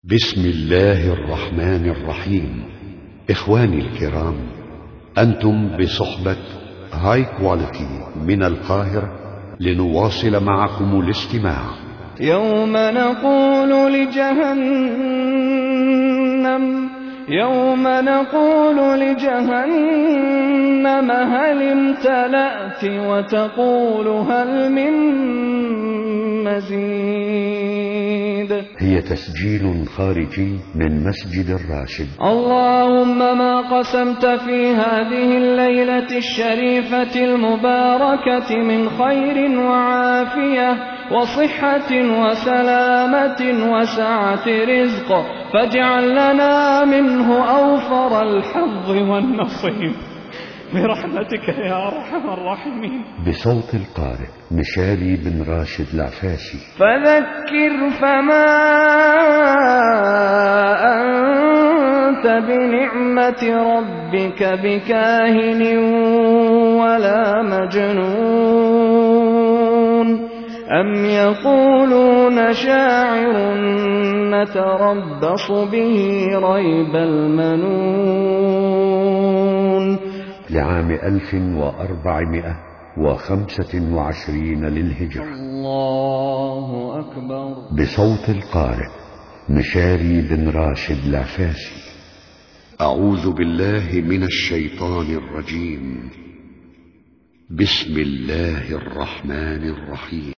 بسم الله الرحمن الرحيم. إخواني الكرام، أنتم بصحبة هاي كواليتي من القاهرة لنواصل معكم الاستماع. يوم نقول لجهنم هل امتلأت وتقول هل من مزيد. هي تسجيل خارجي من مسجد الراشد. اللهم ما قسمت في هذه الليلة الشريفة المباركة من خير وعافية وصحة وسلامة وسعة رزق فاجعل لنا منه أوفر الحظ والنصيب برحمتك يا أرحم الراحمين. بصوت القارئ مشالي بن راشد العفاشي. فذكر فما أنت بنعمة ربك بكاهن ولا مجنون أم يقولون شاعر نتربص به ريب المنون. لعام 1425 للهجرة. الله أكبر. بصوت القارئ مشالي بن راشد العفاشي. أعوذ بالله من الشيطان الرجيم. بسم الله الرحمن الرحيم.